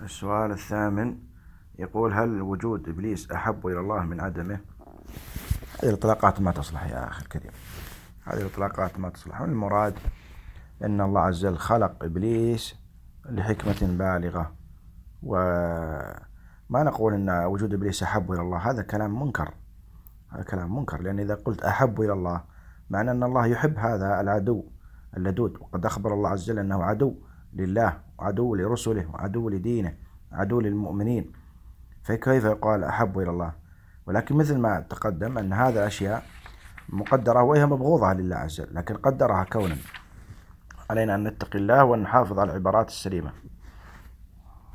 السؤال الثامن يقول: هل وجود إبليس أحب إلى الله من عدمه؟ هذه الإطلاقات ما تصلح يا أخي الكريم، هذه الإطلاقات ما تصلح. المراد أن الله عز وجل خلق إبليس لحكمة بالغة، وما نقول أن وجود إبليس أحب إلى الله. هذا كلام منكر، هذا كلام منكر، لأن إذا قلت أحب إلى الله معنى أن الله يحب هذا العدو اللدود، وقد أخبر الله عز وجل أنه عدو لله وعدو لرسله وعدو لدينه عدو للمؤمنين، فكيف يقال أحب إلى الله؟ ولكن مثل ما تقدم أن هذا الأشياء مقدرة وهي مبغوضة لله عز وجل، لكن قدرها كونا. علينا أن نتقي الله ونحافظ على العبارات السليمة.